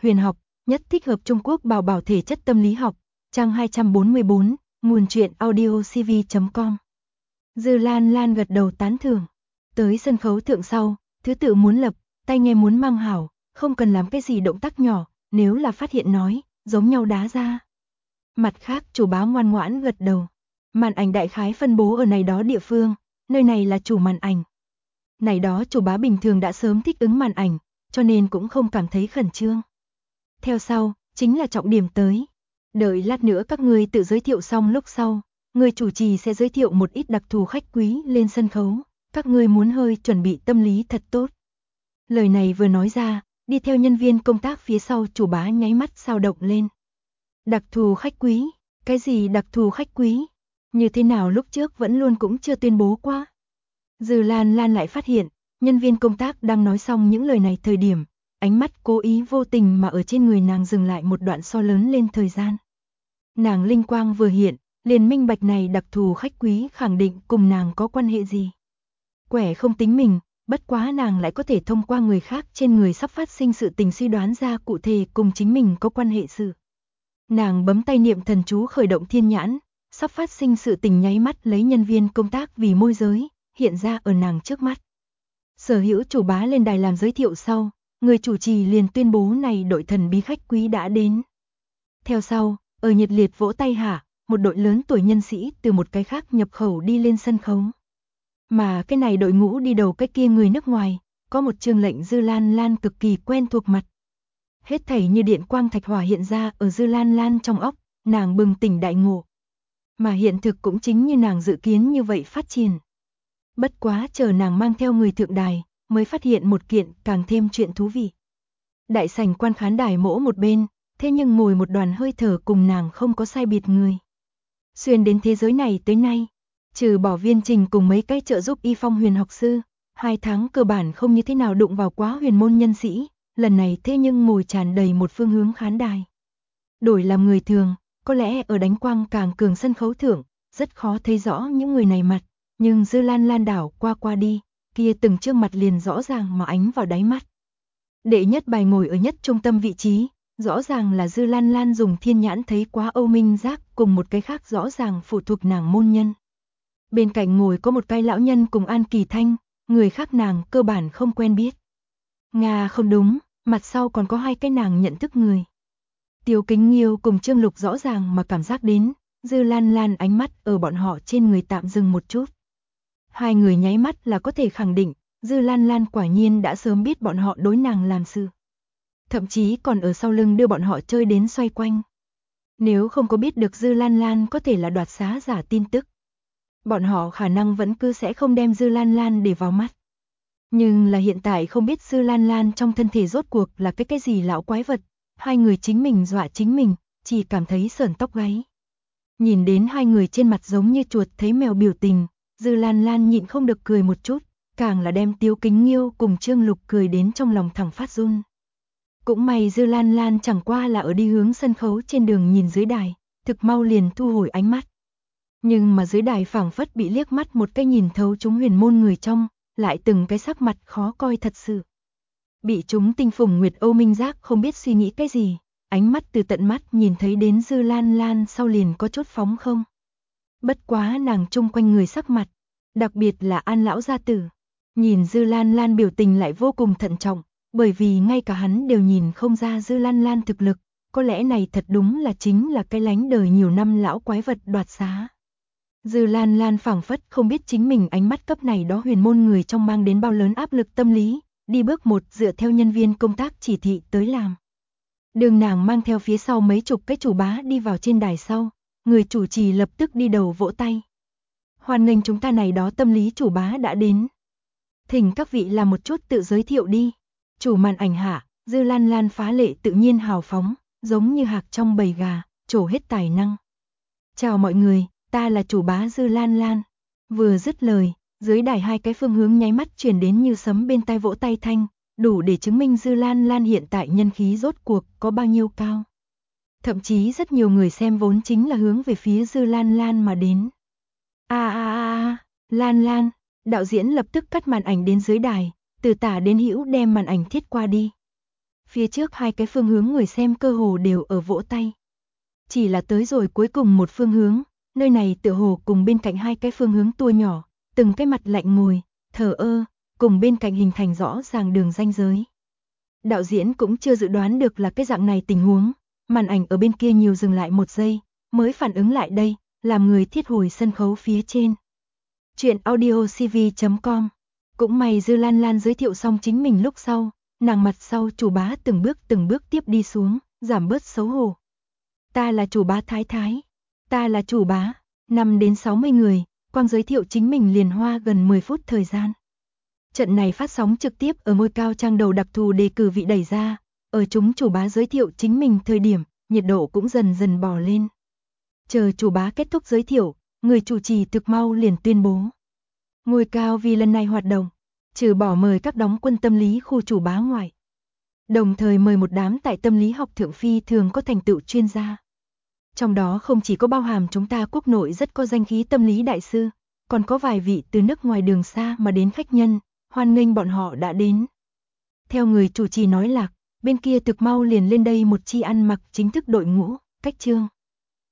huyền học, nhất thích hợp Trung Quốc bảo bảo thể chất tâm lý học, trang 244, nguồn truyện audiocv.com. Dư Lan Lan gật đầu tán thưởng. Tới sân khấu thượng sau, thứ tự muốn lập, tay nghe muốn mang hảo, không cần làm cái gì động tác nhỏ, nếu là phát hiện nói, giống nhau đá ra. Mặt khác chủ báo ngoan ngoãn gật đầu. Màn ảnh đại khái phân bố ở này đó địa phương, nơi này là chủ màn ảnh. Này đó chủ bá bình thường đã sớm thích ứng màn ảnh, cho nên cũng không cảm thấy khẩn trương. Theo sau, chính là trọng điểm tới. Đợi lát nữa các ngươi tự giới thiệu xong lúc sau, người chủ trì sẽ giới thiệu một ít đặc thù khách quý lên sân khấu, các ngươi muốn hơi chuẩn bị tâm lý thật tốt. Lời này vừa nói ra, đi theo nhân viên công tác phía sau chủ bá nháy mắt sao động lên. Đặc thù khách quý, cái gì đặc thù khách quý? Như thế nào lúc trước vẫn luôn cũng chưa tuyên bố qua. Dư Lan Lan lại phát hiện, nhân viên công tác đang nói xong những lời này thời điểm, ánh mắt cố ý vô tình mà ở trên người nàng dừng lại một đoạn so lớn lên thời gian. Nàng linh quang vừa hiện, liền minh bạch này đặc thù khách quý khẳng định cùng nàng có quan hệ gì. Quẻ không tính mình, bất quá nàng lại có thể thông qua người khác trên người sắp phát sinh sự tình suy đoán ra cụ thể cùng chính mình có quan hệ sự. Nàng bấm tay niệm thần chú khởi động thiên nhãn, sắp phát sinh sự tình nháy mắt lấy nhân viên công tác vì môi giới, hiện ra ở nàng trước mắt. Sở hữu chủ bá lên đài làm giới thiệu sau, người chủ trì liền tuyên bố này đội thần bí khách quý đã đến. Theo sau, ở nhiệt liệt vỗ tay hạ, một đội lớn tuổi nhân sĩ từ một cái khác nhập khẩu đi lên sân khấu. Mà cái này đội ngũ đi đầu cái kia người nước ngoài, có một chương lệnh Dư Lan Lan cực kỳ quen thuộc mặt. Hết thảy như điện quang thạch hỏa hiện ra ở Dư Lan Lan trong óc, nàng bừng tỉnh đại ngộ. Mà hiện thực cũng chính như nàng dự kiến như vậy phát triển. Bất quá chờ nàng mang theo người thượng đài, mới phát hiện một kiện càng thêm chuyện thú vị. Đại sảnh quan khán đài mỗ một bên, thế nhưng ngồi một đoàn hơi thở cùng nàng không có sai biệt người. Xuyên đến thế giới này tới nay, trừ bỏ Viên Trình cùng mấy cái trợ giúp y phong huyền học sư, 2 tháng cơ bản không như thế nào đụng vào quá huyền môn nhân sĩ, lần này thế nhưng ngồi tràn đầy một phương hướng khán đài. Đổi làm người thường, có lẽ ở đánh quang càng cường sân khấu thượng, rất khó thấy rõ những người này mặt, nhưng Dư Lan Lan đảo qua đi, kia từng trương mặt liền rõ ràng mà ánh vào đáy mắt. Đệ nhất bài ngồi ở nhất trung tâm vị trí, rõ ràng là Dư Lan Lan dùng thiên nhãn thấy quá Âu Minh Giác cùng một cái khác rõ ràng phụ thuộc nàng môn nhân. Bên cạnh ngồi có một cái lão nhân cùng An Kỳ Thanh, người khác nàng cơ bản không quen biết. Nga không đúng, mặt sau còn có 2 cái nàng nhận thức người. Tiêu Kính Nghiêu cùng Trương Lục rõ ràng mà cảm giác đến, Dư Lan Lan ánh mắt ở bọn họ trên người tạm dừng một chút. 2 người nháy mắt là có thể khẳng định, Dư Lan Lan quả nhiên đã sớm biết bọn họ đối nàng làm sự. Thậm chí còn ở sau lưng đưa bọn họ chơi đến xoay quanh. Nếu không có biết được Dư Lan Lan có thể là đoạt xá giả tin tức, bọn họ khả năng vẫn cứ sẽ không đem Dư Lan Lan để vào mắt. Nhưng là hiện tại không biết Dư Lan Lan trong thân thể rốt cuộc là cái gì lão quái vật, 2 người chính mình dọa chính mình, chỉ cảm thấy sởn tóc gáy. Nhìn đến 2 người trên mặt giống như chuột thấy mèo biểu tình, Dư Lan Lan nhịn không được cười một chút, càng là đem Tiêu Kính Nghiêu cùng Trương Lục cười đến trong lòng thẳng phát run. Cũng may Dư Lan Lan chẳng qua là ở đi hướng sân khấu trên đường nhìn dưới đài, thực mau liền thu hồi ánh mắt. Nhưng mà dưới đài phảng phất bị liếc mắt một cái nhìn thấu chúng huyền môn người trong, lại từng cái sắc mặt khó coi thật sự. Bị chúng tinh phùng Nguyệt Âu Minh Giác không biết suy nghĩ cái gì, ánh mắt từ tận mắt nhìn thấy đến Dư Lan Lan sau liền có chút phóng không. Bất quá nàng chung quanh người sắc mặt, đặc biệt là An lão gia tử. Nhìn Dư Lan Lan biểu tình lại vô cùng thận trọng, bởi vì ngay cả hắn đều nhìn không ra Dư Lan Lan thực lực, có lẽ này thật đúng là chính là cái lánh đời nhiều năm lão quái vật đoạt xá. Dư Lan Lan phảng phất không biết chính mình ánh mắt cấp này đó huyền môn người trong mang đến bao lớn áp lực tâm lý, đi bước một dựa theo nhân viên công tác chỉ thị tới làm. Đường nàng mang theo phía sau mấy chục cái chủ bá đi vào trên đài sau, người chủ trì lập tức đi đầu vỗ tay. Hoan nghênh chúng ta này đó tâm lý chủ bá đã đến. Thỉnh các vị làm một chút tự giới thiệu đi. Chủ màn ảnh hạ, Dư Lan Lan phá lệ tự nhiên hào phóng, giống như hạc trong bầy gà, trổ hết tài năng. Chào mọi người, ta là chủ bá Dư Lan Lan. Vừa dứt lời, dưới đài 2 cái phương hướng nháy mắt truyền đến như sấm bên tai vỗ tay thanh, đủ để chứng minh Dư Lan Lan hiện tại nhân khí rốt cuộc có bao nhiêu cao. Thậm chí rất nhiều người xem vốn chính là hướng về phía Dư Lan Lan mà đến. Lan Lan, đạo diễn lập tức cắt màn ảnh đến dưới đài, từ tả đến hữu đem màn ảnh thiết qua đi. Phía trước hai cái phương hướng người xem cơ hồ đều ở vỗ tay. Chỉ là tới rồi cuối cùng một phương hướng, nơi này tựa hồ cùng bên cạnh hai cái phương hướng tua nhỏ, từng cái mặt lạnh ngồi, thờ ơ, cùng bên cạnh hình thành rõ ràng đường ranh giới. Đạo diễn cũng chưa dự đoán được là cái dạng này tình huống, màn ảnh ở bên kia nhiều dừng lại một giây, mới phản ứng lại đây, làm người thiết hồi sân khấu phía trên. Chuyện audiocv.com. Cũng may Dư Lan Lan giới thiệu xong chính mình lúc sau, nàng mặt sau chủ bá từng bước tiếp đi xuống, giảm bớt xấu hổ. Ta là chủ bá Thái Thái, ta là chủ bá, 5 đến 60 người, quang giới thiệu chính mình liền hoa gần 10 phút thời gian. Trận này phát sóng trực tiếp ở ngôi cao trang đầu đặc thù đề cử vị đẩy ra, ở chúng chủ bá giới thiệu chính mình thời điểm, nhiệt độ cũng dần dần bò lên. Chờ chủ bá kết thúc giới thiệu, người chủ trì thực mau liền tuyên bố. Ngôi cao vì lần này hoạt động, trừ bỏ mời các đóng quân tâm lý khu chủ bá ngoại. Đồng thời mời một đám tại tâm lý học thượng phi thường có thành tựu chuyên gia. Trong đó không chỉ có bao hàm chúng ta quốc nội rất có danh khí tâm lý đại sư, còn có vài vị từ nước ngoài đường xa mà đến khách nhân, hoan nghênh bọn họ đã đến. Theo người chủ trì nói lạc, bên kia thực mau liền lên đây một chi ăn mặc chính thức đội ngũ, cách chương.